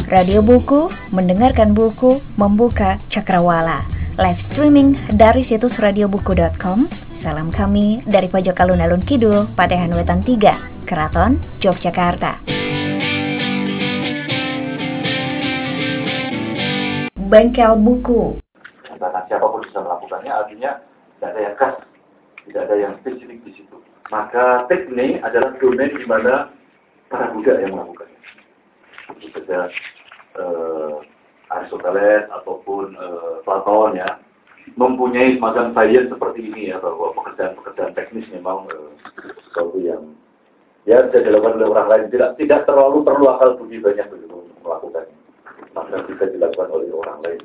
Radio Buku, mendengarkan buku, membuka cakrawala. Live streaming dari situs radiobuku.com. Salam kami dari pojok alun-alun Kidul, Patehan Wetan 3, Keraton, Yogyakarta. Bengkel Buku. Karena siapapun bisa melakukannya, artinya tidak ada yang khas, tidak ada yang spesifik di situ. Maka teknik adalah domain di mana para Buddha yang melakukannya. Itu saja Aristoteles ataupun Platon ya mempunyai semacam sains seperti ini ya, bahwa pekerjaan-pekerjaan teknis memang sesuatu yang ya bisa dilakukan oleh orang lain, tidak terlalu perlu akal budi banyak begitu untuk melakukannya, maka bisa dilakukan oleh orang lain.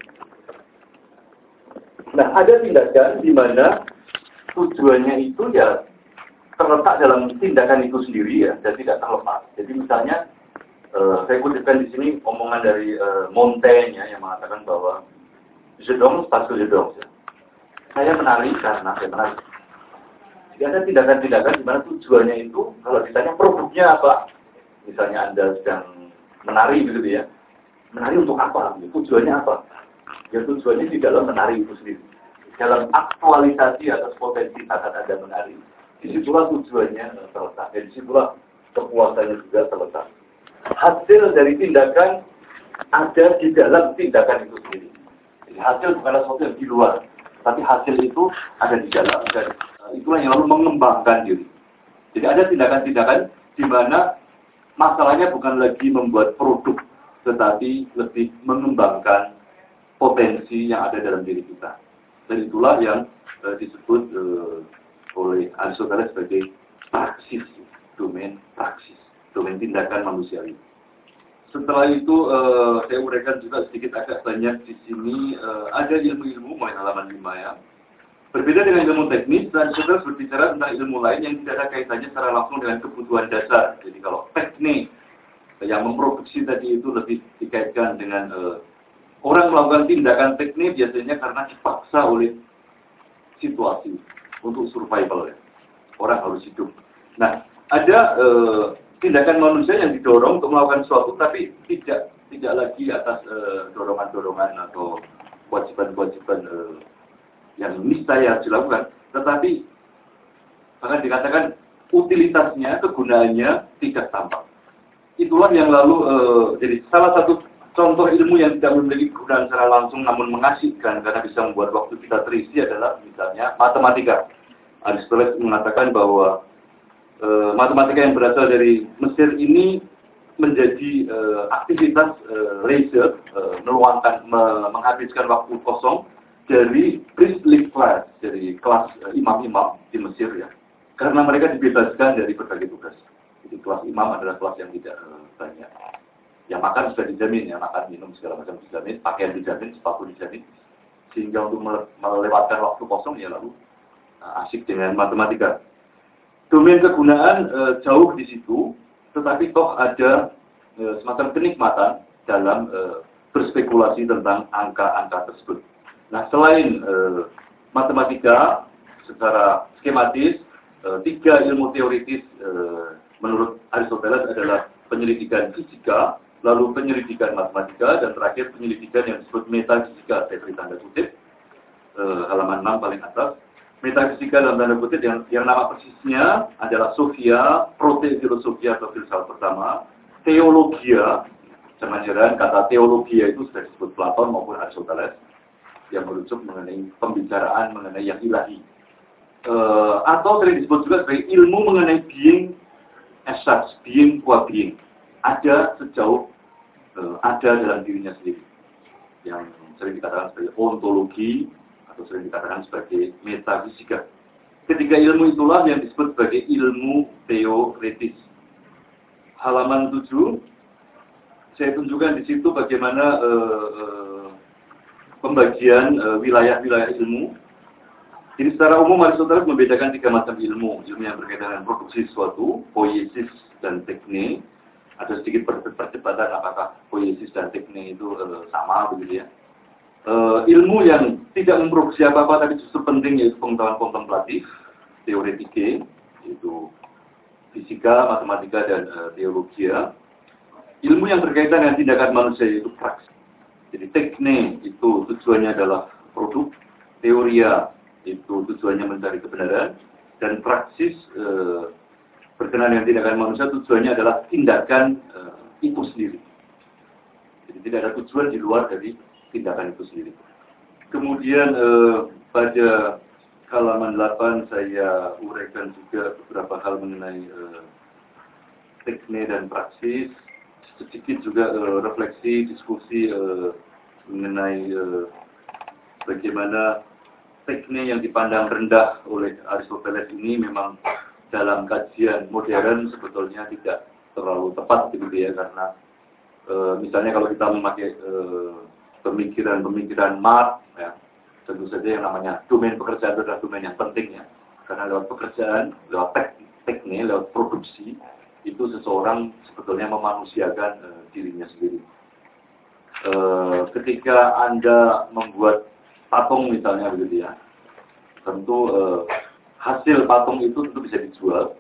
Nah, ada tindakan di mana tujuannya itu ya terletak dalam tindakan itu sendiri ya, dan tidak terlepas. Jadi misalnya saya kutipkan di sini omongan dari Montaigne ya, yang mengatakan bahwa jedong parce que jedong. Saya menari karena saya menari. Jadi ada tindakan-tindakan di mana tujuannya itu, kalau ditanya produknya apa, misalnya Anda sedang menari begitu ya, menari untuk apa? Tujuannya apa? Ya tujuannya di dalam menari itu sendiri, dalam aktualisasi atas potensi saat Anda menari. Disitulah tujuannya terletak, dan disitulah kepuasannya juga terletak. Hasil dari tindakan ada di dalam tindakan itu sendiri. Jadi hasil bukanlah sesuatu yang di luar, tapi hasil itu ada di dalam, dan itulah yang lalu mengembangkan diri. Jadi ada tindakan-tindakan di mana masalahnya bukan lagi membuat produk, tetapi lebih mengembangkan potensi yang ada dalam diri kita. Dan itulah yang disebut oleh Aristoteles sebagai praksis, domain praksis, domain tindakan manusiawi. Setelah itu saya uraikan juga sedikit agak banyak di sini. Ada ilmu-ilmu, mulai halaman 5 ya. Berbeda dengan ilmu teknis, Aristoteles berbicara tentang ilmu lain yang tidak ada kaitannya secara langsung dengan kebutuhan dasar. Jadi kalau teknik yang memproduksi tadi itu lebih dikaitkan dengan orang melakukan tindakan teknik biasanya karena dipaksa oleh situasi untuk survival ya. Orang harus hidup. Nah, ada tindakan manusia yang didorong untuk melakukan sesuatu, tapi tidak lagi atas dorongan-dorongan atau kewajiban-kewajiban yang niscaya harus dilakukan, tetapi bahkan dikatakan utilitasnya, kegunaannya tidak tampak. Itulah yang lalu jadi salah satu contoh ilmu yang tidak memiliki kegunaan secara langsung namun mengasihkan karena bisa membuat waktu kita terisi adalah misalnya matematika. Aristoteles mengatakan bahwa matematika yang berasal dari Mesir ini menjadi aktivitas leisure, menghabiskan waktu kosong dari priestly class, dari kelas imam-imam di Mesir ya, karena mereka dibebaskan dari berbagai tugas. Jadi kelas imam adalah kelas yang tidak banyak. Yang makan sudah dijamin ya, makan minum segala macam dijamin, pakaian dijamin, sepatu dijamin, sehingga untuk melewatkan waktu kosong ya lalu asyik dengan matematika. Domain kegunaan jauh di situ, tetapi toh ada semacam kenikmatan dalam berspekulasi tentang angka-angka tersebut. Nah, selain matematika secara skematis, 3 ilmu teoritis menurut Aristoteles adalah penyelidikan fisika, lalu penyelidikan matematika, dan terakhir penyelidikan yang disebut metafisika, saya beri tanda kutip, halaman 6 paling atas. Metafisika dalam tanda kutip yang nama persisnya adalah Sophia, prote-filosofia atau filsafat pertama, teologia, jangan heran kata teologia itu sudah disebut Platon maupun Aristoteles, yang merujuk mengenai pembicaraan mengenai yang ilahi. Atau sering disebut juga sebagai ilmu mengenai being as such, being qua being. Ada sejauh ada dalam dirinya sendiri, yang sering dikatakan sebagai ontologi atau sering dikatakan sebagai metafisika. Ketiga ilmu itulah yang disebut sebagai ilmu teoretis. Halaman 7, saya tunjukkan di situ bagaimana pembagian wilayah-wilayah ilmu. Jadi secara umum Aristoteles membedakan 3 macam ilmu. Ilmu yang berkaitan dengan produksi sesuatu, poiesis dan teknik. Ada sedikit perdebatan apakah poiesis dan teknik itu sama begitu ya. Ilmu yang tidak memproduksi apa-apa tapi justru penting yaitu pengetahuan kontemplatif, teoretike, yaitu fisika, matematika, dan teologia. Ilmu yang berkaitan dengan tindakan manusia itu praksis. Jadi tekne itu tujuannya adalah produk, teoria itu tujuannya mencari kebenaran, dan praksis berkenaan dengan tindakan manusia tujuannya adalah tindakan itu sendiri. Jadi tidak ada tujuan di luar dari tindakan itu sendiri. Kemudian pada halaman 8 saya uraikan juga beberapa hal mengenai tekne dan praksis. Sedikit juga refleksi, diskusi mengenai bagaimana tekne yang dipandang rendah oleh Aristoteles ini memang dalam kajian modern sebetulnya tidak terlalu tepat begitu ya, karena misalnya kalau kita memakai pemikiran Marx ya, tentu saja yang namanya domain pekerjaan adalah domain yang penting ya, karena lewat pekerjaan, lewat tekne, lewat produksi itu seseorang sebetulnya memanusiakan dirinya sendiri. Ketika Anda membuat patung misalnya begitu ya, tentu hasil patung itu tentu bisa dijual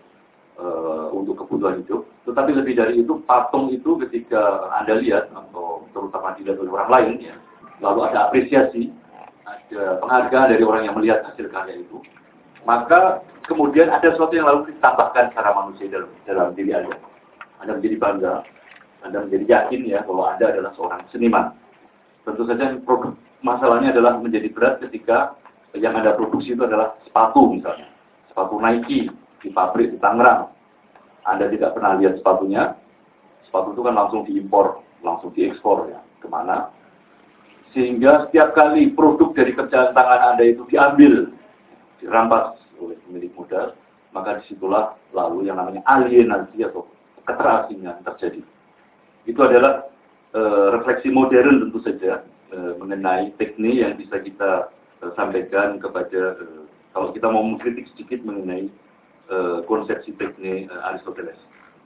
untuk kebutuhan hidup. Tetapi lebih dari itu, patung itu ketika Anda lihat atau terutama dilihat oleh orang lain ya, lalu ada apresiasi, ada penghargaan dari orang yang melihat hasil karya itu, maka kemudian ada sesuatu yang lalu ditambahkan secara manusia dalam diri Anda. Anda menjadi bangga, Anda menjadi yakin ya bahwa Anda adalah seorang seniman. Tentu saja masalahnya adalah menjadi berat ketika yang Anda produksi itu adalah sepatu misalnya. Sepatu Nike di pabrik di Tangerang. Anda tidak pernah lihat sepatunya. Sepatu itu kan langsung diimpor, langsung diekspor ya. Kemana? Sehingga setiap kali produk dari kerjaan tangan Anda itu diambil, dirampas oleh pemilik modal, maka disitulah lalu yang namanya alienasi atau keterasingan terjadi. Itu adalah refleksi modern tentu saja mengenai teknik yang bisa kita sampaikan kepada kalau kita mau mengkritik sedikit mengenai konsepsi teknik Aristoteles.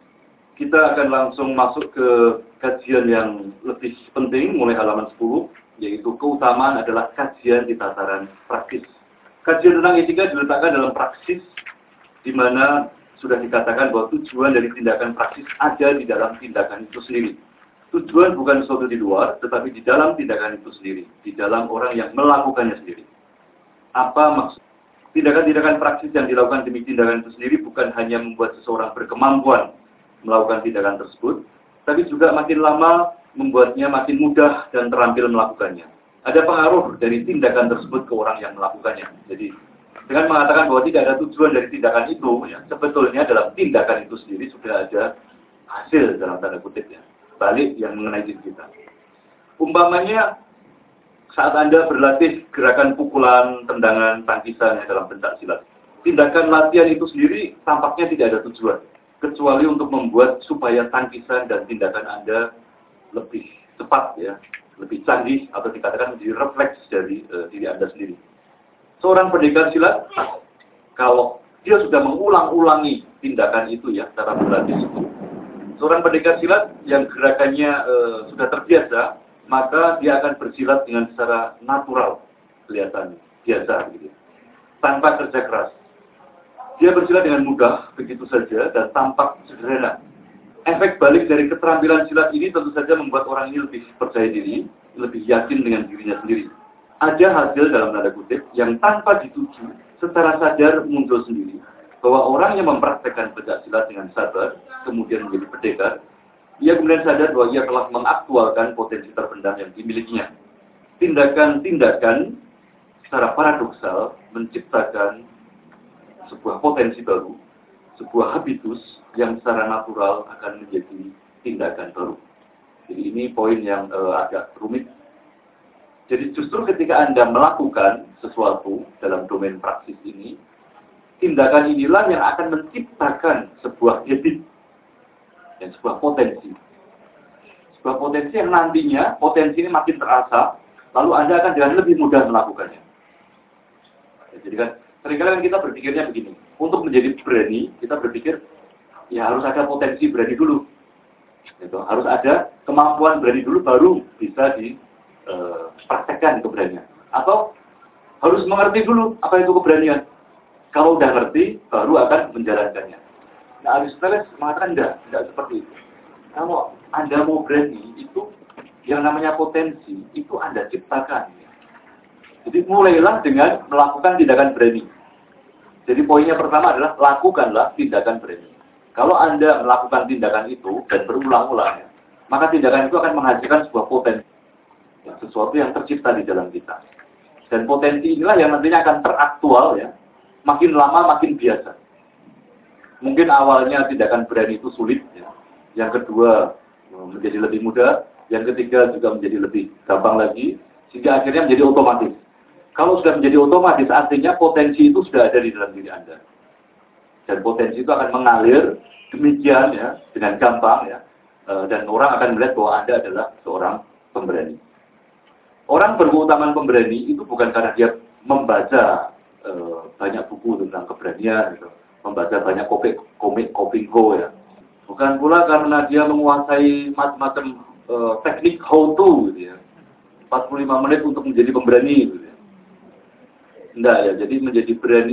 Kita akan langsung masuk ke kajian yang lebih penting mulai halaman 10, yaitu keutamaan adalah kajian di tataran praktis. Kajian tentang etika diletakkan dalam praksis, di mana sudah dikatakan bahwa tujuan dari tindakan praksis ada di dalam tindakan itu sendiri. Tujuan bukan sesuatu di luar, tetapi di dalam tindakan itu sendiri, di dalam orang yang melakukannya sendiri. Apa maksud? Tindakan-tindakan praksis yang dilakukan demi tindakan itu sendiri bukan hanya membuat seseorang berkemampuan melakukan tindakan tersebut, tapi juga makin lama membuatnya makin mudah dan terampil melakukannya. Ada pengaruh dari tindakan tersebut ke orang yang melakukannya. Jadi, dengan mengatakan bahwa tidak ada tujuan dari tindakan itu, ya, sebetulnya dalam tindakan itu sendiri sudah ada hasil dalam tanda kutip ya, balik yang mengenai diri kita. Umpamanya, saat Anda berlatih gerakan pukulan, tendangan, tangkisan dalam pencak silat, tindakan latihan itu sendiri tampaknya tidak ada tujuan, kecuali untuk membuat supaya tangkisan dan tindakan Anda lebih cepat ya, lebih canggih atau dikatakan menjadi refleks dari diri Anda sendiri. Seorang pendekar silat, kalau dia sudah mengulang-ulangi tindakan itu ya, cara berlatih itu, seorang pendekar silat yang gerakannya sudah terbiasa, maka dia akan bersilat dengan secara natural, kelihatan biasa gitu, tanpa kerja keras. Dia bersilat dengan mudah, begitu saja, dan tampak sederhana. Efek balik dari keterampilan silat ini tentu saja membuat orang ini lebih percaya diri, lebih yakin dengan dirinya sendiri. Ada hasil dalam tanda kutip yang tanpa dituju, secara sadar muncul sendiri, bahwa orang yang mempraktekkan pencak silat dengan sabar, kemudian menjadi pendekar, ia kemudian sadar bahwa ia telah mengaktualkan potensi terpendam yang dimilikinya. Tindakan-tindakan secara paradoksal menciptakan sebuah potensi baru, sebuah habitus yang secara natural akan menjadi tindakan baru. Jadi ini poin yang agak rumit. Jadi justru ketika Anda melakukan sesuatu dalam domain praksis ini, tindakan inilah yang akan menciptakan sebuah habit dan sebuah potensi. Sebuah potensi yang nantinya potensi ini makin terasa, lalu Anda akan dengan lebih mudah melakukannya. Jadi kan seringkali kan kita berpikirnya begini, untuk menjadi berani, kita berpikir, ya harus ada potensi berani dulu. Gitu. Harus ada kemampuan berani dulu, baru bisa dipraktekkan keberanian. Atau harus mengerti dulu apa itu keberanian. Kalau udah ngerti, baru akan menjalankannya. Nah, Aristoteles mengatakan tidak seperti itu. Kalau Anda mau berani, itu yang namanya potensi, itu Anda ciptakan. Jadi mulailah dengan melakukan tindakan berani. Jadi poinnya pertama adalah lakukanlah tindakan berani. Kalau Anda melakukan tindakan itu dan berulang-ulang, maka tindakan itu akan menghasilkan sebuah potensi. Sesuatu yang tercipta di dalam kita. Dan potensi inilah yang nantinya akan teraktual ya. Makin lama makin biasa. Mungkin awalnya tindakan berani itu sulit ya. Yang kedua menjadi lebih mudah, yang ketiga juga menjadi lebih gampang lagi, sehingga akhirnya menjadi otomatis. Kalau sudah menjadi otomatis artinya potensi itu sudah ada di dalam diri Anda. Dan potensi itu akan mengalir demikian ya, dengan gampang ya. Dan orang akan melihat bahwa Anda adalah seorang pemberani. Orang berkeutamaan pemberani itu bukan karena dia membaca banyak buku tentang keberanian, gitu. Membaca banyak komik Kopingho ya. Bukan pula karena dia menguasai macam-macam teknik how to, gitu ya. 45 menit untuk menjadi pemberani, gitu ya. Enggak ya, jadi menjadi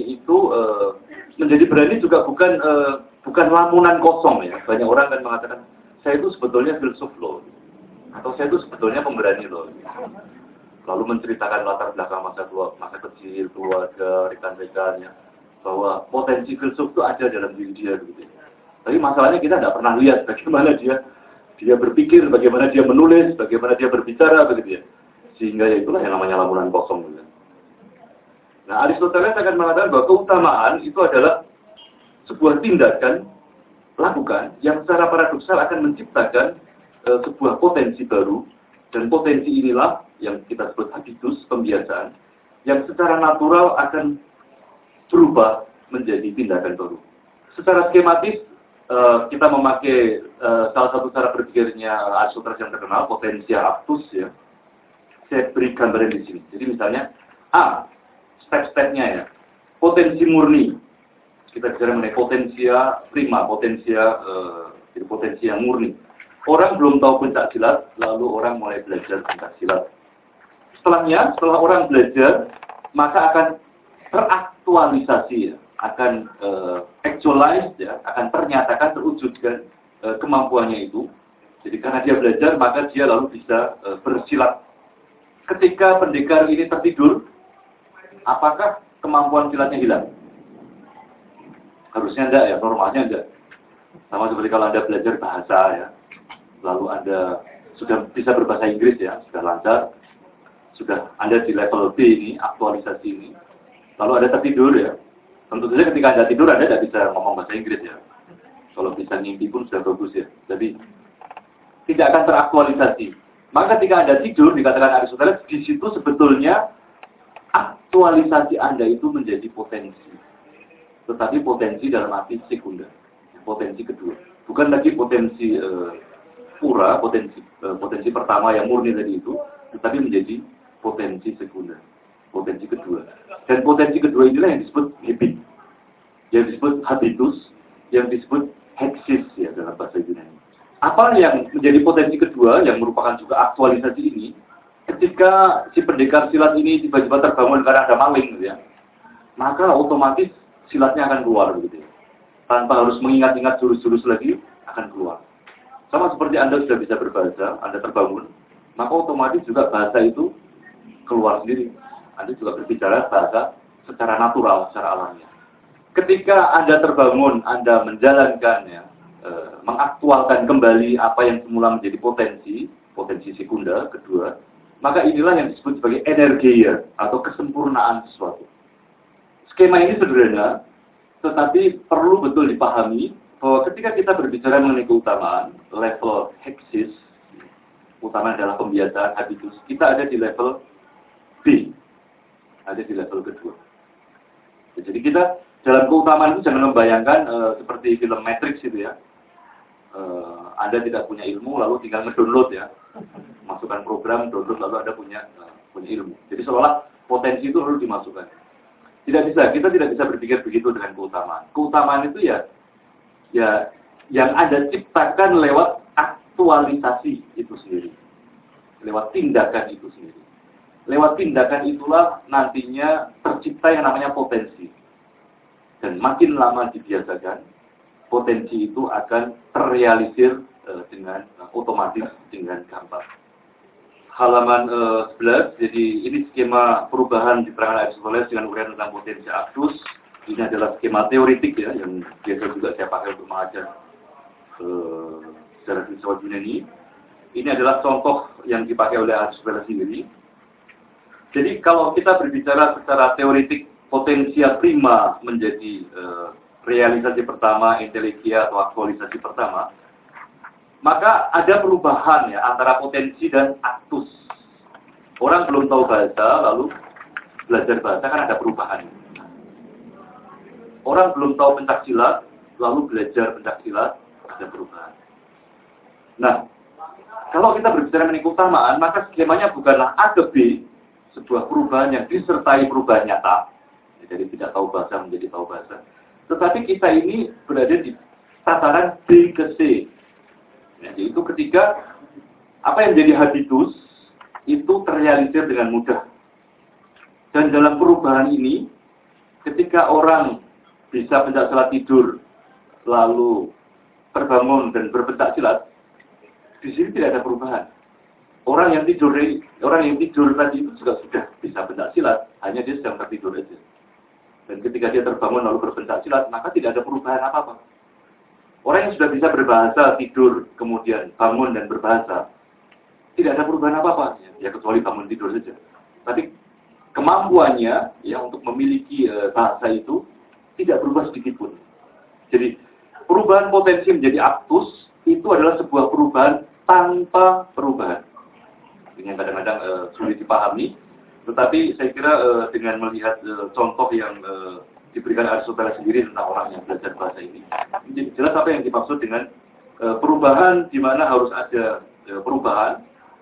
berani juga bukan lamunan kosong ya. Banyak orang kan mengatakan, saya itu sebetulnya filsuf loh, atau saya itu sebetulnya pemberani loh. Lalu menceritakan latar belakang masa kecil, keluarga, rekan-rekannya, bahwa potensi filsuf itu ada dalam diri dia, gitu. Tapi masalahnya kita tidak pernah lihat bagaimana dia berpikir, bagaimana dia menulis, bagaimana dia berbicara, begitu ya. Sehingga ya itulah yang namanya lamunan kosong. Gitu. Nah, Aristoteles akan mengatakan bahwa keutamaan itu adalah sebuah tindakan lakukan yang secara paradoksal akan menciptakan sebuah potensi baru. Dan potensi inilah yang kita sebut habitus, pembiasaan, yang secara natural akan berubah menjadi tindakan baru. Secara skematis, kita memakai salah satu cara berpikirnya Aristoteles yang terkenal, potentia actus ya. Saya beri gambaran di sini. Jadi misalnya, step-stepnya ya. Potensi murni. Kita bicara mengenai potensia prima, potensia yang murni. Orang belum tahu pencak silat, lalu orang mulai belajar pencak silat. Setelah orang belajar, maka akan teraktualisasi ya, akan actualize ya, akan ternyatakan, terwujudkan kemampuannya itu. Jadi karena dia belajar, maka dia lalu bisa bersilat. Ketika pendekar ini tertidur, apakah kemampuan silatnya hilang? Harusnya enggak ya, normalnya enggak. Sama seperti kalau Anda belajar bahasa ya. Lalu Anda sudah bisa berbahasa Inggris ya, sudah lancar, sudah Anda di level B ini, aktualisasi ini, lalu Anda tertidur ya, tentu saja ketika Anda tidur Anda tidak bisa ngomong bahasa Inggris ya, kalau bisa ngimpi pun sudah bagus ya, jadi tidak akan teraktualisasi. Maka ketika Anda tidur, dikatakan Aristoteles, di situ sebetulnya aktualisasi Anda itu menjadi potensi, tetapi potensi dalam arti sekunder, potensi kedua, bukan lagi potensi pura, potensi pertama yang murni tadi itu, tetapi menjadi potensi sekunder, potensi kedua. Dan potensi kedua inilah yang disebut habit, yang disebut habitus, yang disebut hexis ya dalam bahasa Yunani. Apa yang menjadi potensi kedua yang merupakan juga aktualisasi ini, ketika si pendekar silat ini tiba-tiba terbangun karena ada maling, gitu ya, maka otomatis silatnya akan keluar, begitu ya. Tanpa harus mengingat-ingat jurus-jurus lagi, akan keluar. Sama seperti Anda sudah bisa berbahasa, Anda terbangun, maka otomatis juga bahasa itu keluar sendiri. Anda juga berbicara bahasa secara natural, secara alamiah. Ketika Anda terbangun, Anda menjalankannya, mengaktualkan kembali apa yang semula menjadi potensi sekunder, kedua, maka inilah yang disebut sebagai energia atau kesempurnaan sesuatu. Skema ini sederhana, tetapi perlu betul dipahami bahwa ketika kita berbicara mengenai keutamaan, level hexis, utama adalah pembiasaan habitus, kita ada di level B, ada di level kedua. Jadi kita dalam keutamaan itu jangan membayangkan seperti film Matrix itu ya. Anda tidak punya ilmu lalu tinggal ngedownload ya, masukkan program, download lalu Anda punya ilmu. Jadi seolah potensi itu harus dimasukkan. Tidak bisa, kita tidak bisa berpikir begitu dengan keutamaan. Keutamaan itu ya yang Anda ciptakan lewat aktualisasi itu sendiri. Lewat tindakan itu sendiri. Lewat tindakan itulah nantinya tercipta yang namanya potensi. Dan makin lama dibiasakan, potensi itu akan terrealisir dengan otomatis, dengan gampang. Halaman 11, jadi ini skema perubahan di perangan Aristoteles dengan uraian tentang potensi aktus. Ini adalah skema teoritik ya, yang biasa juga saya pakai untuk mengajar secara filsafat Yunani. Ini adalah contoh yang dipakai oleh Aristoteles sendiri. Jadi kalau kita berbicara secara teoritik, potensia prima menjadi realisasi pertama, inteligia atau aktualisasi pertama, maka ada perubahan ya antara potensi dan aktus. Orang belum tahu bahasa, lalu belajar bahasa kan ada perubahan. Orang belum tahu pencaksilat, lalu belajar pencaksilat, ada perubahan. Nah, kalau kita berbicara mengenai keutamaan, maka skemanya bukanlah A ke B, sebuah perubahan yang disertai perubahan nyata. Jadi tidak tahu bahasa menjadi tahu bahasa. Tetapi kita ini berada di tataran B ke C. Yaitu ketika apa yang menjadi habitus itu terrealisir dengan mudah. Dan dalam perubahan ini, ketika orang bisa pencaksilat tidur, lalu terbangun dan berpencaksilat, di sini tidak ada perubahan. Orang yang tidur tadi itu juga sudah bisa pencaksilat, hanya dia sedang tertidur saja. Dan ketika dia terbangun lalu berpencaksilat, maka tidak ada perubahan apa-apa. Orang yang sudah bisa berbahasa, tidur, kemudian bangun dan berbahasa, tidak ada perubahan apa-apa. Ya kecuali bangun tidur saja. Tapi kemampuannya ya untuk memiliki bahasa itu tidak berubah sedikit pun. Jadi perubahan potensi menjadi aktus itu adalah sebuah perubahan tanpa perubahan. Ini yang kadang-kadang sulit dipahami. Tetapi saya kira dengan melihat contoh yang diberikan Aristoteles sendiri tentang orang yang belajar bahasa ini, menjadi jelas apa yang dimaksud dengan perubahan di mana harus ada perubahan.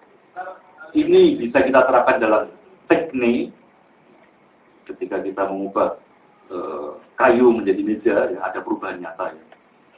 Ini bisa kita terapkan dalam teknik ketika kita mengubah kayu menjadi meja, ya, ada perubahan nyata. Ya.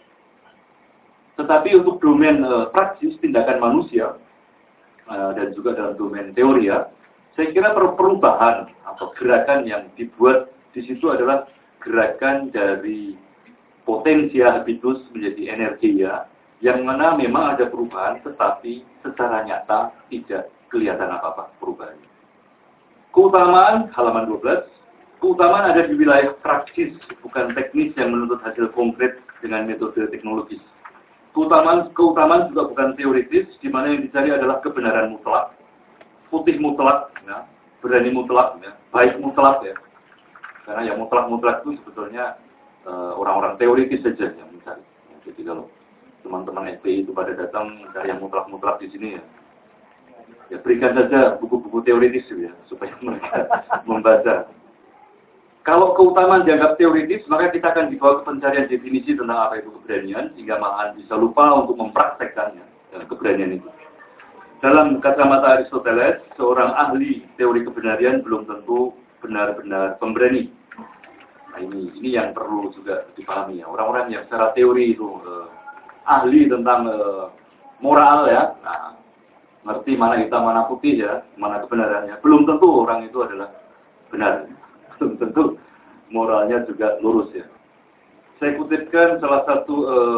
Tetapi untuk domain praksis tindakan manusia dan juga dalam domain teori ya, saya kira perubahan atau gerakan yang dibuat di situ adalah gerakan dari potensia habitus menjadi energi ya, yang mana memang ada perubahan tetapi secara nyata tidak kelihatan apa-apa perubahannya. Keutamaan halaman 12, keutamaan ada di wilayah praksis, bukan teknis yang menuntut hasil konkret dengan metode teknologis. Keutamaan juga bukan teoritis, di mana yang dicari adalah kebenaran mutlak, putih mutlak, ya, berani mutlak, ya, baik mutlak ya. Karena yang mutlak-mutlak itu sebetulnya orang-orang teoritis saja yang mencari. Jadi kalau teman-teman FPI itu pada datang mencari yang mutlak-mutlak di sini ya berikan saja buku-buku teoritis ya supaya mereka membaca. Kalau keutamaan dianggap teoritis, maka kita akan dibawa ke pencarian definisi tentang apa itu keberanian, sehingga malahan bisa lupa untuk mempraktekkannya, keberanian itu. Dalam kacamata Aristoteles, seorang ahli teori kebenaran belum tentu benar-benar pemberani. Nah, ini yang perlu juga dipahami ya. Orang-orang yang secara teori itu ahli tentang moral ya, nah, ngerti mana hitam mana putih ya, mana kebenarannya. Belum tentu orang itu adalah benar. Belum tentu moralnya juga lurus ya. Saya kutipkan salah satu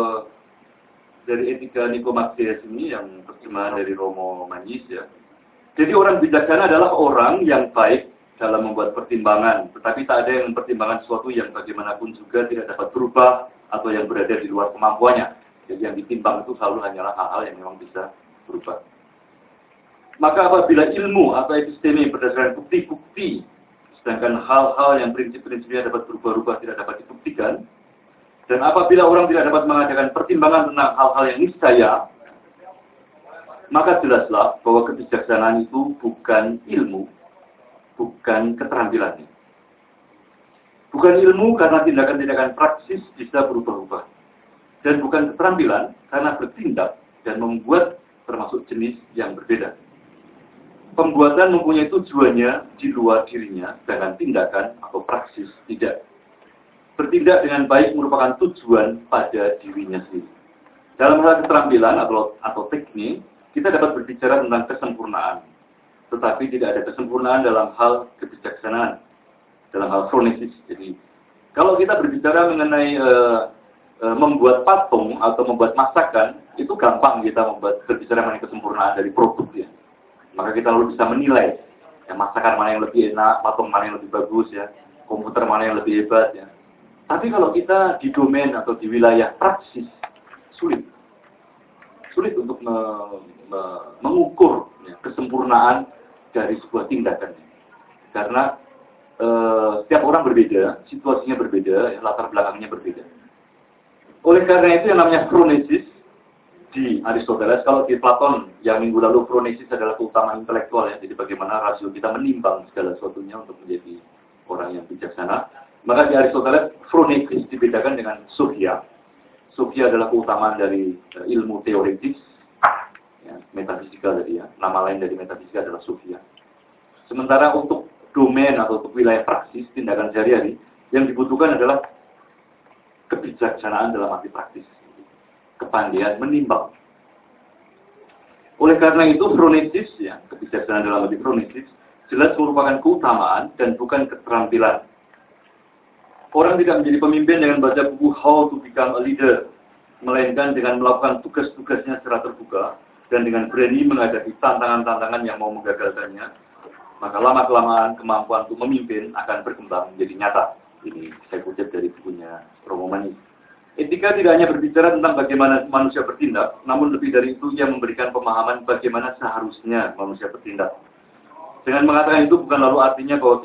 dari Etika Nikomaksias ini yang terjemahan dari Romo Magnis ya. Jadi orang bijaksana adalah orang yang baik dalam membuat pertimbangan, tetapi tak ada yang mempertimbangkan sesuatu yang bagaimanapun juga tidak dapat berubah atau yang berada di luar kemampuannya. Jadi yang ditimbang itu selalu hanyalah hal-hal yang memang bisa berubah. Maka apabila ilmu atau episteme berdasarkan bukti-bukti, sedangkan hal-hal yang prinsip-prinsipnya dapat berubah-ubah tidak dapat dibuktikan, dan apabila orang tidak dapat mengadakan pertimbangan tentang hal-hal yang niscaya, maka jelaslah bahwa kebijaksanaan itu bukan ilmu, bukan keterampilannya. Bukan ilmu karena tindakan-tindakan praksis bisa berubah-ubah. Dan bukan keterampilan karena bertindak dan membuat termasuk jenis yang berbeda. Pembuatan mempunyai tujuannya di luar dirinya, sedangkan tindakan atau praksis tidak. Bertindak dengan baik merupakan tujuan pada dirinya sendiri. Dalam hal keterampilan atau teknik, kita dapat berbicara tentang kesempurnaan. Tetapi tidak ada kesempurnaan dalam hal kebijaksanaan, dalam hal kronesis. Jadi, kalau kita berbicara mengenai membuat patung atau membuat masakan itu gampang kita berbicara mengenai kesempurnaan dari produk ya. Maka kita lalu bisa menilai ya, masakan mana yang lebih enak, patung mana yang lebih bagus ya, komputer mana yang lebih hebat ya. Tapi kalau kita di domain atau di wilayah praksis sulit untuk mengukur ya, kesempurnaan dari sebuah tindakan. Karena setiap orang berbeda, situasinya berbeda, latar belakangnya berbeda. Oleh karena itu yang namanya phronesis di Aristoteles, kalau di Platon yang minggu lalu phronesis adalah keutamaan intelektual ya, jadi bagaimana rasio kita menimbang segala sesuatunya untuk menjadi orang yang bijaksana. Maka di Aristoteles phronesis dibedakan dengan sophia. Sophia adalah keutamaan dari ilmu teoritis, ya, metafisika tadi ya. Nama lain dari metafisika adalah sophia. Sementara untuk domain atau untuk wilayah praksis, tindakan sehari-hari, yang dibutuhkan adalah kebijaksanaan dalam arti praktis. Kepandaian menimbang. Oleh karena itu, phronesis, ya, kebijaksanaan dalam arti phronesis, jelas merupakan keutamaan dan bukan keterampilan. Orang tidak menjadi pemimpin dengan baca buku How to Become a Leader, melainkan dengan melakukan tugas-tugasnya secara terbuka dan dengan berani menghadapi tantangan-tantangan yang mau menggagalkannya. Maka lama-kelamaan kemampuan untuk memimpin akan berkembang menjadi nyata. Ini saya kutip dari bukunya Romo Mani. Etika tidak hanya berbicara tentang bagaimana manusia bertindak, namun lebih dari itu ia memberikan pemahaman bagaimana seharusnya manusia bertindak. Dengan mengatakan itu bukan lalu artinya bahwa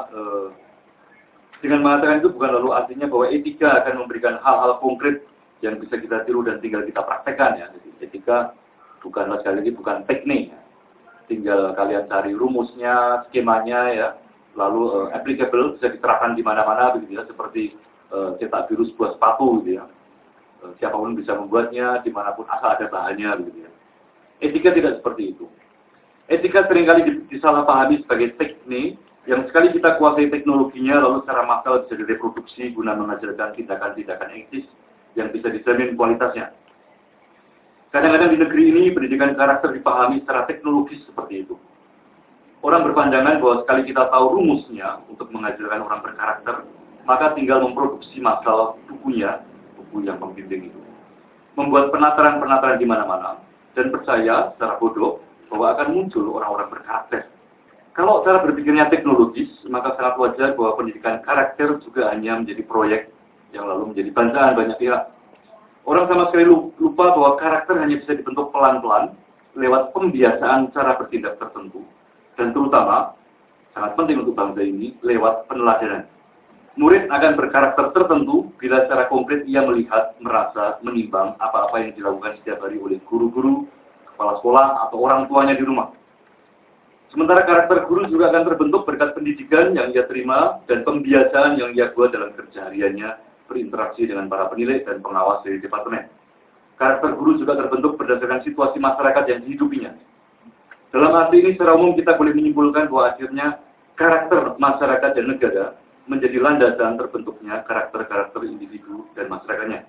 etika akan memberikan hal-hal konkret yang bisa kita tiru dan tinggal kita praktekkan ya. Jadi etika bukanlah sekali lagi bukan teknik. Ya. Tinggal kalian cari rumusnya, skemanya ya, lalu applicable bisa diterapkan di mana-mana begitu ya, seperti cetak biru sebuah sepatu gitu ya. Siapapun bisa membuatnya dimanapun asal ada bahannya begitu ya. Etika tidak seperti itu. Etika seringkali disalahpahami sebagai teknik yang sekali kita kuasai teknologinya lalu secara massal bisa direproduksi guna menghasilkan tindakan-tindakan etis yang bisa dijamin kualitasnya. Kadang-kadang di negeri ini pendidikan karakter dipahami secara teknologis seperti itu. Orang berpandangan bahwa sekali kita tahu rumusnya untuk menghasilkan orang berkarakter, maka tinggal memproduksi massal bukunya, buku yang membimbing itu. Membuat penataran-penataran di mana-mana dan percaya secara bodoh bahwa akan muncul orang-orang berkarakter. Kalau cara berpikirnya teknologis, maka sangat wajar bahwa pendidikan karakter juga hanya menjadi proyek yang lalu menjadi bacaan banyak pihak. Orang sama sekali lupa bahwa karakter hanya bisa dibentuk pelan-pelan lewat pembiasaan cara bertindak tertentu. Dan terutama, sangat penting untuk bangsa ini, lewat peneladanan. Murid akan berkarakter tertentu bila secara konkret ia melihat, merasa, menimbang apa-apa yang dilakukan setiap hari oleh guru-guru, kepala sekolah, atau orang tuanya di rumah. Sementara karakter guru juga akan terbentuk berkat pendidikan yang ia terima dan pembiasaan yang ia buat dalam kerja hariannya, berinteraksi dengan para penilai dan pengawas dari departemen. Karakter guru juga terbentuk berdasarkan situasi masyarakat yang dihidupinya. Dalam arti ini secara umum kita boleh menyimpulkan bahwa akhirnya karakter masyarakat dan negara menjadi landasan terbentuknya karakter-karakter individu dan masyarakatnya.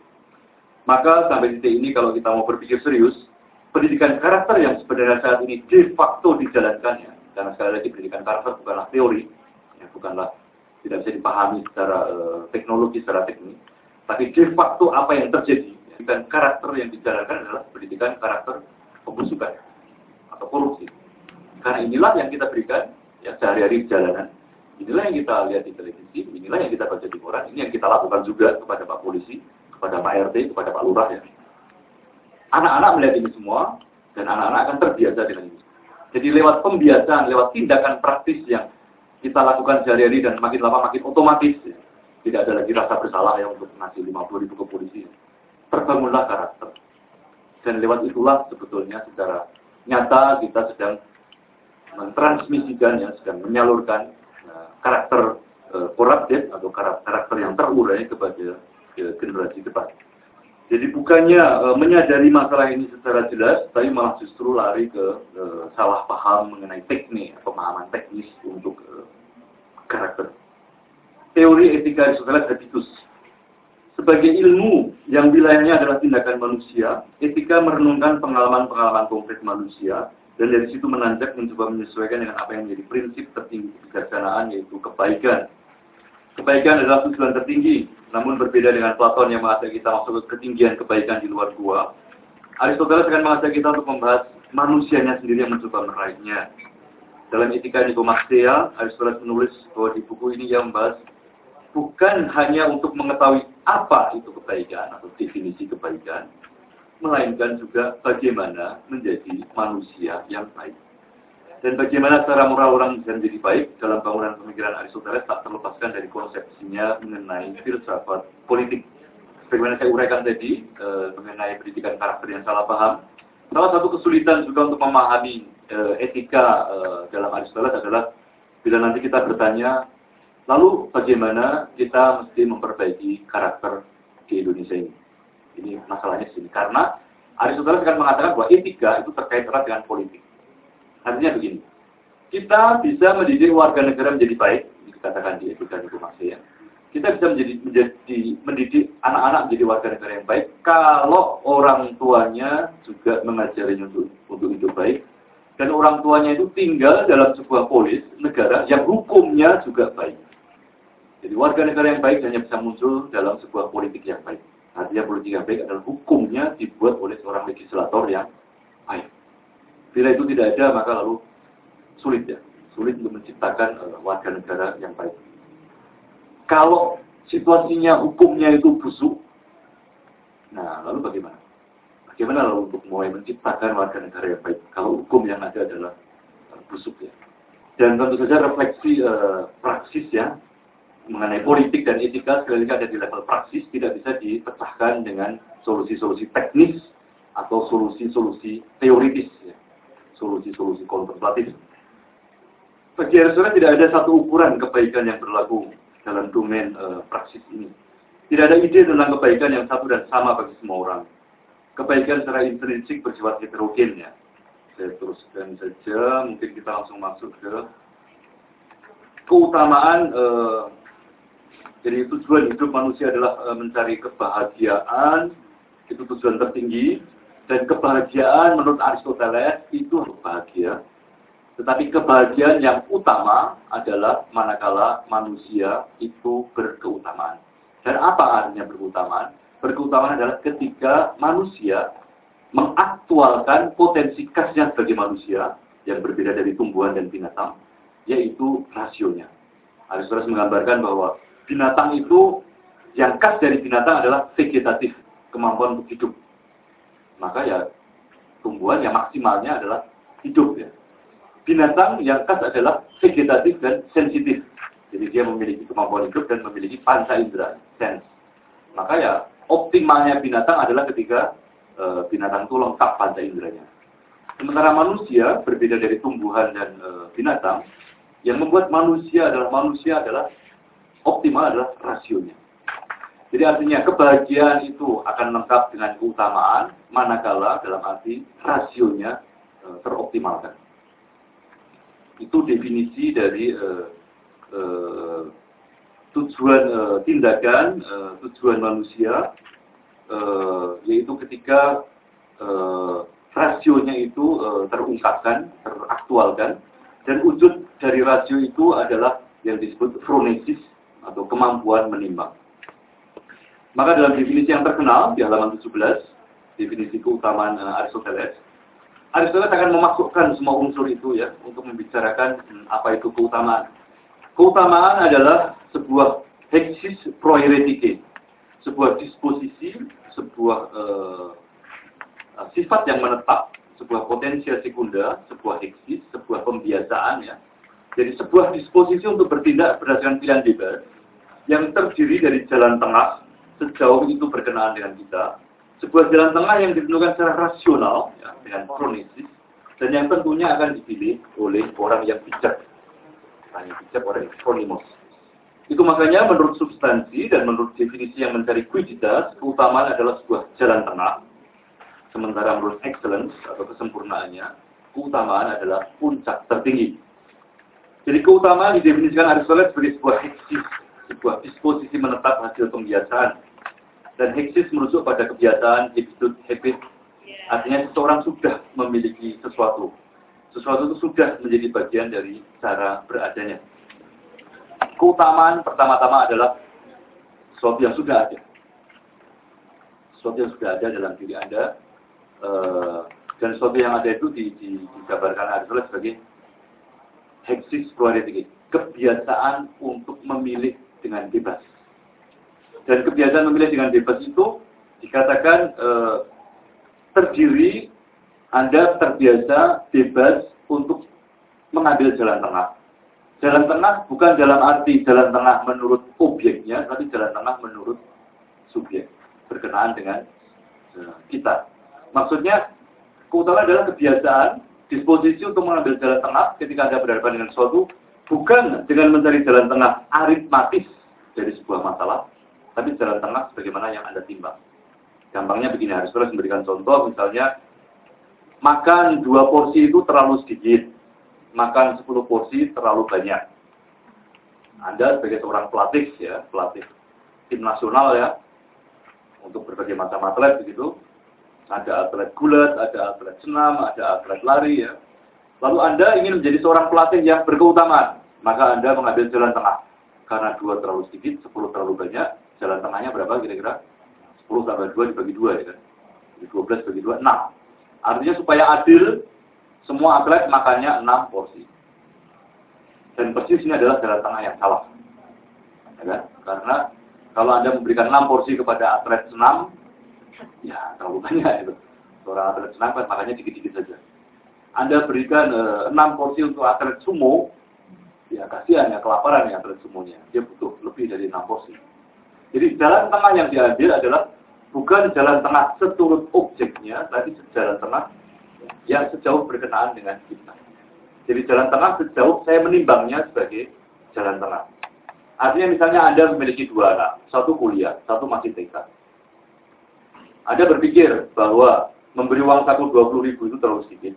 Maka sampai titik ini kalau kita mau berpikir serius, pendidikan karakter yang sebenarnya saat ini de facto dijalankannya, karena sekali lagi pendidikan karakter bukanlah teori, ya, bukanlah tidak bisa dipahami secara teknologi, secara teknik, tapi de facto apa yang terjadi, pendidikan karakter yang dijalankan adalah pendidikan karakter pembusukan atau korupsi. Karena inilah yang kita berikan ya sehari-hari di jalanan, inilah yang kita lihat di televisi, inilah yang kita baca di koran, ini yang kita lakukan juga kepada Pak Polisi, kepada Pak RT, kepada Pak Lurah ya. Anak-anak melihat ini semua, dan anak-anak akan terbiasa dengan ini. Jadi lewat pembiasaan, lewat tindakan praktis yang kita lakukan sehari-hari dan makin lama makin otomatis, ya. Tidak ada lagi rasa bersalah ya untuk ngasih 50.000 ke polisi. Terbangunlah karakter. Dan lewat itulah sebetulnya secara nyata kita sedang mentransmisikan, ya, sedang menyalurkan karakter koruptif atau karakter yang terurai kepada generasi depan. Jadi bukannya menyadari masalah ini secara jelas, tapi malah justru lari ke salah paham mengenai teknik, pemahaman teknis untuk karakter. Teori etika Aristoteles habitus. Sebagai ilmu yang wilayahnya adalah tindakan manusia, etika merenungkan pengalaman-pengalaman konkret manusia, dan dari situ menanjak mencoba menyesuaikan dengan apa yang menjadi prinsip tertinggi kebijaksanaan, yaitu kebaikan. Kebaikan adalah tujuan tertinggi, Namun berbeda dengan Platon yang mengajak kita masuk ke ketinggian kebaikan di luar gua, Aristoteles akan mengajak kita untuk membahas manusianya sendiri yang mencoba meraihnya. Dalam Etika Nikomacheia, Aristoteles menulis bahwa di buku ini ia membahas bukan hanya untuk mengetahui apa itu kebaikan atau definisi kebaikan, melainkan juga bagaimana menjadi manusia yang baik. Dan bagaimana cara moral orang bisa menjadi baik dalam bangunan pemikiran Aristoteles tak terlepaskan dari konsepsinya mengenai filsafat politik. Sebagaimana saya uraikan tadi, mengenai pendidikan karakter yang salah paham, salah satu kesulitan juga untuk memahami etika dalam Aristoteles adalah bila nanti kita bertanya, lalu bagaimana kita mesti memperbaiki karakter di Indonesia ini? Ini masalahnya di sini. Karena Aristoteles akan mengatakan bahwa etika itu terkait erat dengan politik. Artinya begini, kita bisa mendidik warga negara menjadi baik, dikatakan di Etika Nikomacheia. Kita bisa mendidik anak-anak menjadi warga negara yang baik kalau orang tuanya juga mengajarinya untuk hidup baik, dan orang tuanya itu tinggal dalam sebuah polis negara yang hukumnya juga baik. Jadi warga negara yang baik hanya bisa muncul dalam sebuah politik yang baik. Artinya politik yang baik adalah hukumnya dibuat oleh seorang legislator yang baik. Bila itu tidak ada, maka lalu sulit untuk menciptakan warga negara yang baik. Kalau situasinya hukumnya itu busuk, nah lalu bagaimana? Bagaimana lalu untuk mulai menciptakan warga negara yang baik kalau hukum yang ada adalah busuk ya? Dan tentu saja refleksi praksis ya mengenai politik dan etika sekali lagi ada di level praksis, tidak bisa dipecahkan dengan solusi-solusi teknis atau solusi-solusi teoritis ya. Solusi-solusi kontemplatif. Bagi Aristoteles tidak ada satu ukuran kebaikan yang berlaku dalam domain praksis ini. Tidak ada ide tentang kebaikan yang satu dan sama bagi semua orang. Kebaikan secara intrinsik bersifat heterogen ya. Saya teruskan saja, mungkin kita langsung masuk ke keutamaan. Jadi tujuan hidup manusia adalah mencari kebahagiaan, itu tujuan tertinggi. Dan kebahagiaan menurut Aristoteles itu bahagia. Tetapi kebahagiaan yang utama adalah manakala manusia itu berkeutamaan. Dan apa artinya berkeutamaan? Berkeutamaan adalah ketika manusia mengaktualkan potensi khasnya sebagai manusia yang berbeda dari tumbuhan dan binatang, yaitu rasionya. Aristoteles menggambarkan bahwa binatang itu, yang khas dari binatang adalah vegetatif, kemampuan untuk hidup. Maka ya tumbuhan yang maksimalnya adalah hidup ya. Binatang yang khas adalah vegetatif dan sensitif. Jadi dia memiliki kemampuan hidup dan memiliki panca indera, sense. Maka ya optimalnya binatang adalah ketika binatang itu lengkap panca inderanya. Sementara manusia berbeda dari tumbuhan dan binatang, yang membuat manusia adalah optimal adalah rasionya. Jadi artinya kebahagiaan itu akan lengkap dengan keutamaan manakala dalam arti rasionya teroptimalkan. Itu definisi dari tujuan tindakan, tujuan manusia, yaitu ketika rasionya itu terungkapkan, teraktualkan, dan wujud dari rasio itu adalah yang disebut phronesis atau kemampuan menimbang. Maka dalam definisi yang terkenal di halaman 17, definisi keutamaan Aristoteles akan memasukkan semua unsur itu ya untuk membicarakan apa itu keutamaan. Keutamaan adalah sebuah hexis proheiretike, sebuah disposisi, sebuah sifat yang menetap, sebuah potensia sekunda, sebuah hexis, sebuah pembiasaan ya. Jadi sebuah disposisi untuk bertindak berdasarkan pilihan bebas yang terdiri dari jalan tengah sejauh itu berkenaan dengan kita, sebuah jalan tengah yang ditentukan secara rasional ya, dengan phronesis, dan yang tentunya akan dipilih oleh orang yang bijak. Orang yang bijak, orang yang phronimos. Itu makanya menurut substansi dan menurut definisi yang mencari quiditas, keutamaan adalah sebuah jalan tengah. Sementara menurut excellence atau kesempurnaannya, keutamaan adalah puncak tertinggi. Jadi keutamaan didefinisikan Aristoteles sebagai sebuah hexis, sebuah disposisi menetap hasil pembiasaan. Dan hexis merujuk pada kebiasaan, habit. Artinya seseorang sudah memiliki sesuatu. Sesuatu itu sudah menjadi bagian dari cara beradanya. Keutamaan pertama-tama adalah sesuatu yang sudah ada. Sesuatu yang sudah ada dalam diri Anda, dan sesuatu yang ada itu digambarkan Aristoteles sebagai hexis proaretik, kebiasaan untuk memilih dengan bebas. Dan kebiasaan memilih dengan bebas itu dikatakan terdiri Anda terbiasa bebas untuk mengambil jalan tengah. Jalan tengah bukan dalam arti jalan tengah menurut objeknya, tapi jalan tengah menurut subjek, berkenaan dengan kita. Maksudnya, keutamaan adalah kebiasaan, disposisi untuk mengambil jalan tengah ketika Anda berhadapan dengan sesuatu, bukan dengan mencari jalan tengah aritmatis dari sebuah masalah, tapi jalan tengah sebagaimana yang Anda timbang. Gampangnya begini, Aristoteles memberikan contoh, misalnya, makan 2 porsi itu terlalu sedikit, makan 10 porsi terlalu banyak. Anda sebagai seorang pelatih, ya, pelatih tim nasional ya, untuk berbagai macam atlet begitu. Ada atlet gulat, ada atlet senam, ada atlet lari ya. Lalu Anda ingin menjadi seorang pelatih yang berkeutamaan, maka Anda mengambil jalan tengah. Karena 2 terlalu sedikit, 10 terlalu banyak, jalan tengahnya berapa kira-kira? 10 tambah 2 dibagi 2 ya kan. Jadi 12 bagi 2, 6. Artinya supaya adil, semua atlet makannya 6 porsi. Dan persis ini adalah jalan tengah yang salah. Ya kan? Karena kalau Anda memberikan 6 porsi kepada atlet senam, ya terlalu banyak itu. Seorang atlet senam kan makannya dikit-dikit saja. Anda berikan 6 porsi untuk atlet sumo, ya kasihan ya, kelaparan ya atlet sumonya. Dia butuh lebih dari 6 porsi. Jadi jalan tengah yang diambil adalah bukan jalan tengah seturut objeknya, tapi jalan tengah yang sejauh berkenaan dengan kita. Jadi jalan tengah sejauh saya menimbangnya sebagai jalan tengah. Artinya misalnya Anda memiliki 2 anak, satu kuliah, satu masih TK. Anda berpikir bahwa memberi uang saku 20.000 itu terlalu sedikit.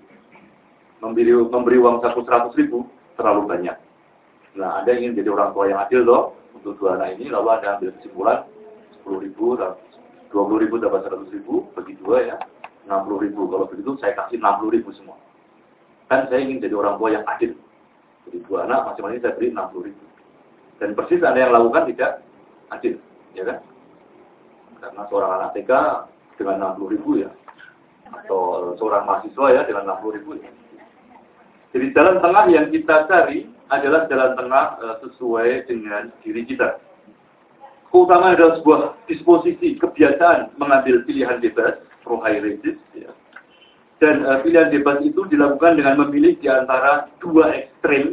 Memberi uang saku 100.000 terlalu banyak. Nah, Anda ingin jadi orang tua yang adil loh untuk 2 anak ini, lalu Anda ambil kesimpulan 10.000, 20.000 dapat 100.000, bagi 2 ya, 60.000. Kalau begitu saya kasih 60.000 semua. Kan saya ingin jadi orang tua yang adil. Jadi 2 anak masing-masing saya beri 60.000. Dan persis Anda yang lakukan tidak adil, ya kan? Karena seorang anak TK dengan 60.000 ya, atau seorang mahasiswa ya dengan 60.000 ya. Jadi jalan tengah yang kita cari adalah jalan tengah sesuai dengan diri kita. Keutamaan adalah sebuah disposisi, kebiasaan mengambil pilihan bebas, prohairesis, ya. Dan pilihan bebas itu dilakukan dengan memilih di antara 2 ekstrem.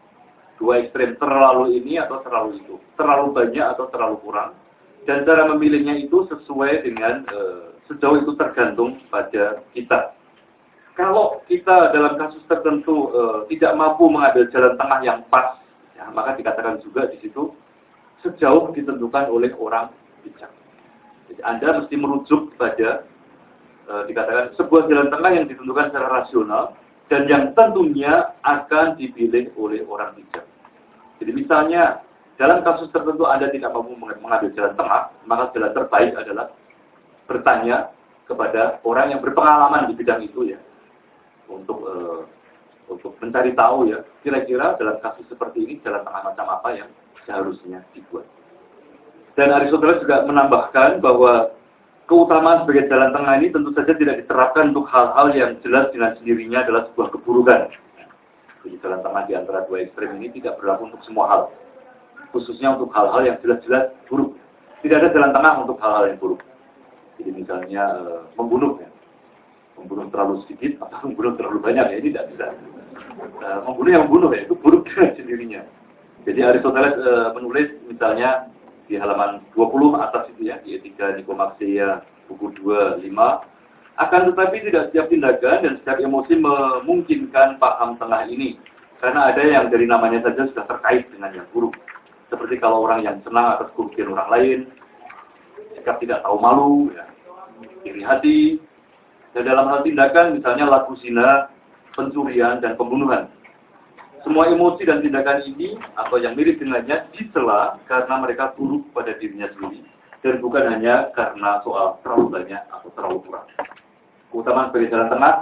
2 ekstrem, terlalu ini atau terlalu itu. Terlalu banyak atau terlalu kurang. Dan cara memilihnya itu sesuai dengan, sejauh itu tergantung pada kita. Kalau kita dalam kasus tertentu tidak mampu mengambil jalan tengah yang pas, ya, maka dikatakan juga di situ, sejauh ditentukan oleh orang bijak. Jadi Anda mesti merujuk pada dikatakan sebuah jalan tengah yang ditentukan secara rasional dan yang tentunya akan dipilih oleh orang bijak. Jadi misalnya dalam kasus tertentu Anda tidak mampu mengambil jalan tengah, maka jalan terbaik adalah bertanya kepada orang yang berpengalaman di bidang itu ya, untuk mencari tahu ya, kira-kira dalam kasus seperti ini jalan tengah macam apa yang seharusnya dibuat. Dan Aristoteles juga menambahkan bahwa keutamaan sebagai jalan tengah ini tentu saja tidak diterapkan untuk hal-hal yang jelas dengan sendirinya adalah sebuah keburukan. Jadi jalan tengah di antara 2 ekstrem ini tidak berlaku untuk semua hal. Khususnya untuk hal-hal yang jelas-jelas buruk. Tidak ada jalan tengah untuk hal-hal yang buruk. Jadi misalnya membunuh ya. Membunuh terlalu sedikit atau membunuh terlalu banyak ya, ini tidak bisa. Membunuh yang membunuh ya, itu buruk dengan sendirinya. Jadi Aristoteles menulis misalnya di halaman 20 atas itu ya, di Etika Nikomacheia buku 25, akan tetapi tidak setiap tindakan dan setiap emosi memungkinkan paham tengah ini. Karena ada yang dari namanya saja sudah terkait dengan yang buruk. Seperti kalau orang yang senang atas kerugian orang lain, sikap tidak tahu malu, ya, iri hati. Dan dalam hal tindakan misalnya laku zina, pencurian, dan pembunuhan. Semua emosi dan tindakan ini atau yang mirip dengannya dicela karena mereka buruk pada dirinya sendiri dan bukan hanya karena soal terlalu banyak atau terlalu kurang. Keutamaan sebagai jalan tengah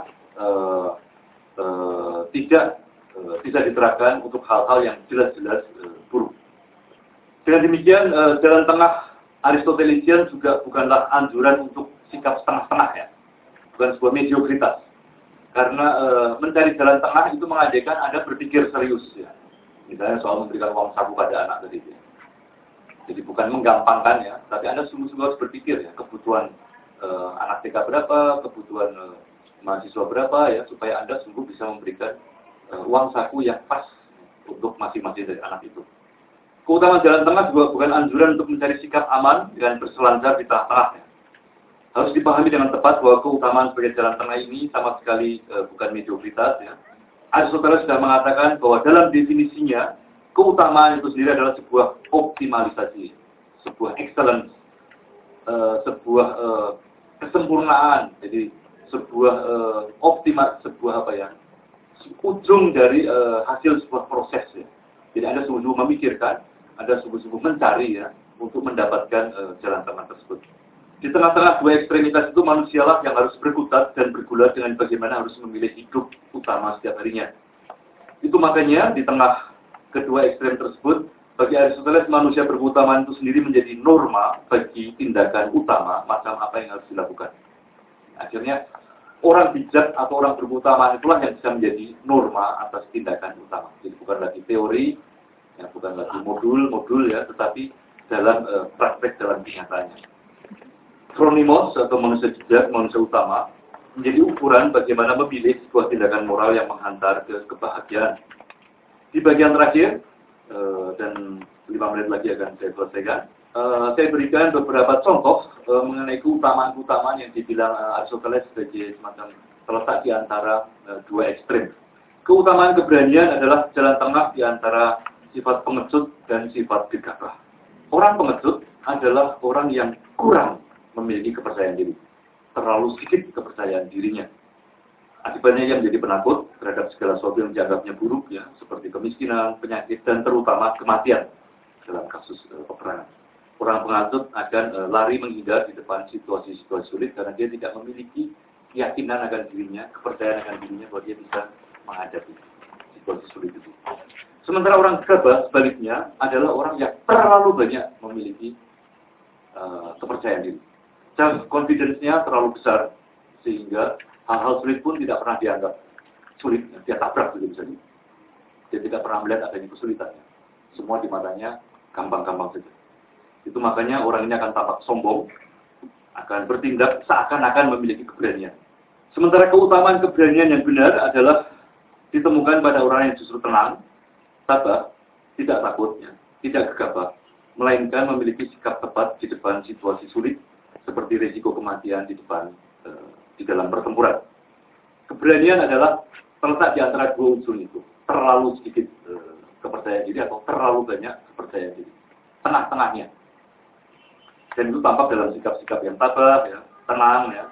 tidak bisa diterapkan untuk hal-hal yang jelas-jelas buruk. Dengan demikian jalan tengah Aristotelesian juga bukanlah anjuran untuk sikap setengah-setengah ya. Bukan sebuah mediokritas. Karena mencari jalan tengah itu mengadakan Anda berpikir serius ya. Misalnya soal memberikan uang saku pada anak tadi ya. Jadi bukan menggampangkan ya, tapi Anda sungguh-sungguh harus berpikir ya, kebutuhan anak TK berapa, kebutuhan mahasiswa berapa ya, supaya Anda sungguh bisa memberikan uang saku yang pas untuk masing-masing dari anak itu. Keutamaan jalan tengah juga bukan anjuran untuk mencari sikap aman dengan berselancar di tengah-tengah. Harus dipahami dengan tepat bahwa keutamaan sebagai jalan tengah ini sama sekali bukan mediokritas ya. Aristoteles sudah mengatakan bahwa dalam definisinya keutamaan itu sendiri adalah sebuah optimalisasi, sebuah excellence, sebuah kesempurnaan. Jadi sebuah sebuah apa ya? Ujung dari hasil sebuah proses ya. Jadi Anda sungguh-sungguh memikirkan, Anda sungguh-sungguh mencari ya untuk mendapatkan jalan tengah tersebut. Di tengah-tengah dua ekstremitas itu manusialah yang harus berkutat dan bergulat dengan bagaimana harus memilih hidup utama setiap harinya. Itu makanya di tengah kedua ekstrem tersebut, bagi Aristoteles manusia berkeutamaan itu sendiri menjadi norma bagi tindakan utama macam apa yang harus dilakukan. Akhirnya orang bijak atau orang berkeutamaan itulah yang bisa menjadi norma atas tindakan utama. Jadi bukan lagi teori, ya, bukan lagi modul ya, tetapi dalam praktek dalam kenyataannya. Chronimos atau manusia bijak, manusia utama, menjadi ukuran bagaimana memilih sebuah tindakan moral yang menghantar ke kebahagiaan. Di bagian terakhir, dan 5 menit lagi akan saya selesaikan, saya berikan beberapa contoh mengenai keutamaan-keutamaan yang dibilang Aristoteles sebagai semacam terletak di antara dua ekstrem. Keutamaan keberanian adalah jalan tengah di antara sifat pengecut dan sifat gegabah. Orang pengecut adalah orang yang kurang memiliki kepercayaan diri. Terlalu sedikit kepercayaan dirinya. Akibatnya ia menjadi penakut terhadap segala sesuatu yang dianggapnya buruk, ya, seperti kemiskinan, penyakit, dan terutama kematian dalam kasus peperangan. Orang pengecut akan lari menghindar di depan situasi-situasi sulit karena dia tidak memiliki keyakinan akan dirinya, kepercayaan akan dirinya bahwa dia bisa menghadapi situasi sulit itu. Sementara orang gegabah sebaliknya adalah orang yang terlalu banyak memiliki kepercayaan diri. Confidence-nya terlalu besar sehingga hal-hal sulit pun tidak pernah dianggap sulit. Dia tabrak juga bisa. Dia tidak pernah melihat adanya kesulitannya. Semua di matanya gampang-gampang saja. Itu makanya orang ini akan tampak sombong, akan bertindak seakan-akan memiliki keberanian. Sementara keutamaan keberanian yang benar adalah ditemukan pada orang yang justru tenang, sabar, tidak takut, ya, tidak gegabah, melainkan memiliki sikap tepat di depan situasi sulit, seperti risiko kematian di depan di dalam pertempuran. Keberanian adalah terletak di antara dua unsur itu. Terlalu sedikit kepercayaan diri atau terlalu banyak kepercayaan diri. Tengah-tengahnya. Dan itu tampak dalam sikap-sikap yang tabah, ya, tenang, ya,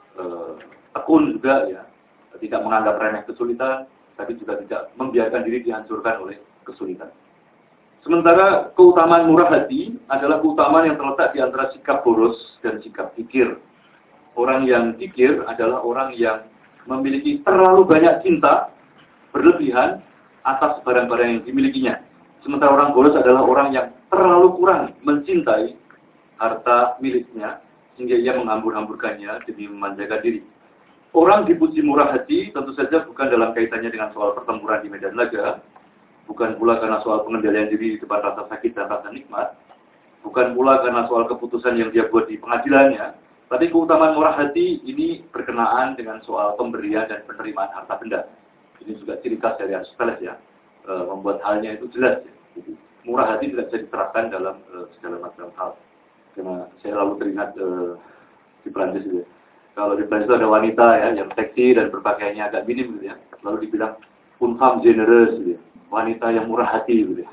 tekun juga, ya, tidak menganggap remeh kesulitan, tapi juga tidak membiarkan diri dihancurkan oleh kesulitan. Sementara keutamaan murah hati adalah keutamaan yang terletak di antara sikap boros dan sikap kikir. Orang yang kikir adalah orang yang memiliki terlalu banyak cinta berlebihan atas barang-barang yang dimilikinya. Sementara orang boros adalah orang yang terlalu kurang mencintai harta miliknya sehingga ia menghambur-hamburkannya demi memanjakan diri. Orang dipuji murah hati tentu saja bukan dalam kaitannya dengan soal pertempuran di medan laga. Bukan pula karena soal pengendalian diri di depan rasa sakit dan rasa nikmat. Bukan pula karena soal keputusan yang dia buat di pengadilannya. Tapi keutamaan murah hati ini berkenaan dengan soal pemberian dan penerimaan harta benda. Ini juga ciri khas dari Aristoteles, ya. Membuat halnya itu jelas. Ya. Jadi, murah hati tidak bisa diterapkan dalam segala macam hal. Karena saya lalu teringat di Prancis gitu ya. Kalau di Prancis itu ada wanita ya yang seksi dan berpakaiannya agak minim gitu ya. Lalu dibilang une femme généreuse gitu ya. Wanita yang murah hati gitu ya.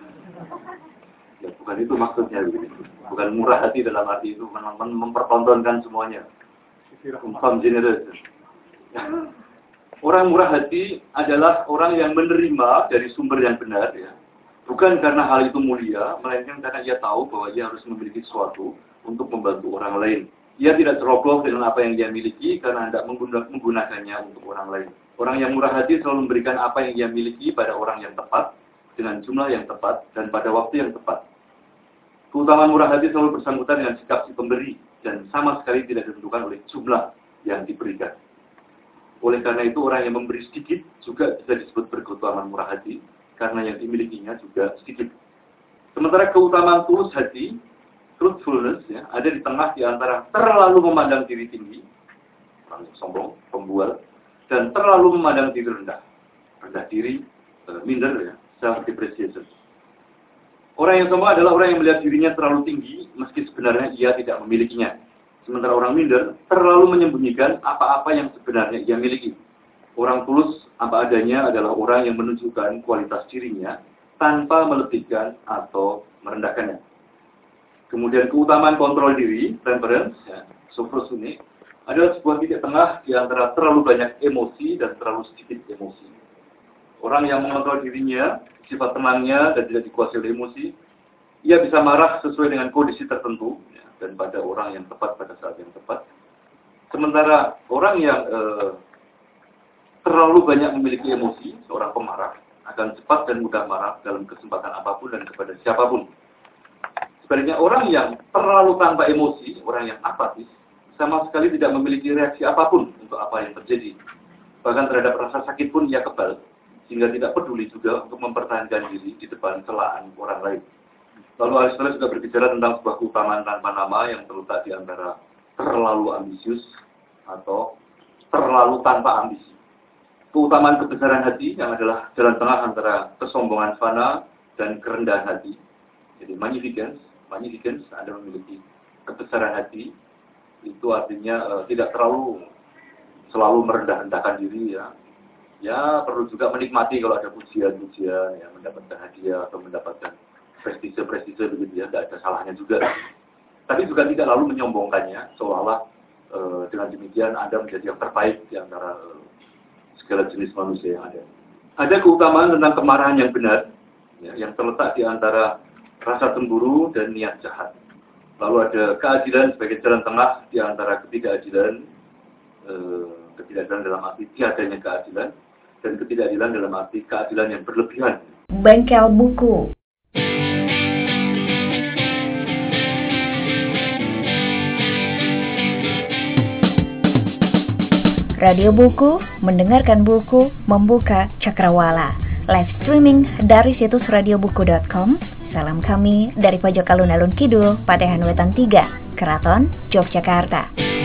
Ya bukan itu maksudnya gitu. Bukan murah hati dalam arti itu mempertontonkan semuanya. Une femme généreuse. Ya. Orang murah hati adalah orang yang menerima dari sumber yang benar ya. Bukan karena hal itu mulia, melainkan karena ia tahu bahwa ia harus memiliki sesuatu untuk membantu orang lain. Ia tidak ceroboh dengan apa yang dia miliki karena hendak menggunakannya untuk orang lain. Orang yang murah hati selalu memberikan apa yang ia miliki pada orang yang tepat, dengan jumlah yang tepat, dan pada waktu yang tepat. Keutamaan murah hati selalu bersangkutan dengan sikap si pemberi dan sama sekali tidak ditentukan oleh jumlah yang diberikan. Oleh karena itu orang yang memberi sedikit juga bisa disebut berkeutamaan murah hati karena yang dimilikinya juga sedikit. Sementara keutamaan tulus hati, truthfulness, ya, ada di tengah di antara terlalu memandang diri tinggi, orang yang sombong, pembual, dan terlalu memandang diri rendah diri, minder, ya, self-depreciation. Orang yang sombong adalah orang yang melihat dirinya terlalu tinggi, meski sebenarnya ia tidak memilikinya. Sementara orang minder terlalu menyembunyikan apa-apa yang sebenarnya ia miliki. Orang tulus apa adanya adalah orang yang menunjukkan kualitas dirinya tanpa melebihkan atau merendahkannya. Kemudian keutamaan kontrol diri, temperance, ya, sophrosyne, adalah sebuah titik tengah di antara terlalu banyak emosi dan terlalu sedikit emosi. Orang yang mengontrol dirinya, sifat tenangnya dan tidak dikuasai oleh emosi, ia bisa marah sesuai dengan kondisi tertentu, ya, dan pada orang yang tepat pada saat yang tepat. Sementara orang yang terlalu banyak memiliki emosi, seorang pemarah, akan cepat dan mudah marah dalam kesempatan apapun dan kepada siapapun. Sebaliknya orang yang terlalu tanpa emosi, orang yang apatis, sama sekali tidak memiliki reaksi apapun untuk apa yang terjadi. Bahkan terhadap rasa sakit pun ia kebal, sehingga tidak peduli juga untuk mempertahankan diri di depan celaan orang lain. Lalu Aristoteles juga berbicara tentang sebuah keutamaan tanpa nama yang terletak di antara terlalu ambisius atau terlalu tanpa ambisi. Keutamaan kebesaran hati yang adalah jalan tengah antara kesombongan fana dan kerendahan hati. Jadi magnificence, Anda memiliki kebesaran hati, itu artinya tidak terlalu selalu merendah-rendahkan diri, ya. Ya, perlu juga menikmati kalau ada pujian-pujian, ya, mendapatkan hadiah atau mendapatkan prestise begitu, ya, tidak ada salahnya juga. Tapi juga tidak lalu menyombongkannya, seolah-olah dengan demikian Anda menjadi yang terbaik di antara segala jenis manusia yang ada. Ada keutamaan tentang kemarahan yang benar, ya, yang terletak di antara rasa cemburu dan niat jahat. Lalu ada keadilan sebagai jalan tengah di antara ketidakadilan dalam arti tiadanya keadilan, dan ketidakadilan dalam arti keadilan yang berlebihan. Bengkel Buku. Radio Buku, mendengarkan buku, membuka cakrawala. Live streaming dari situs radiobuku.com. Salam kami dari pojok alun-alun kidul, Patehan Wetan 3, Keraton, Yogyakarta.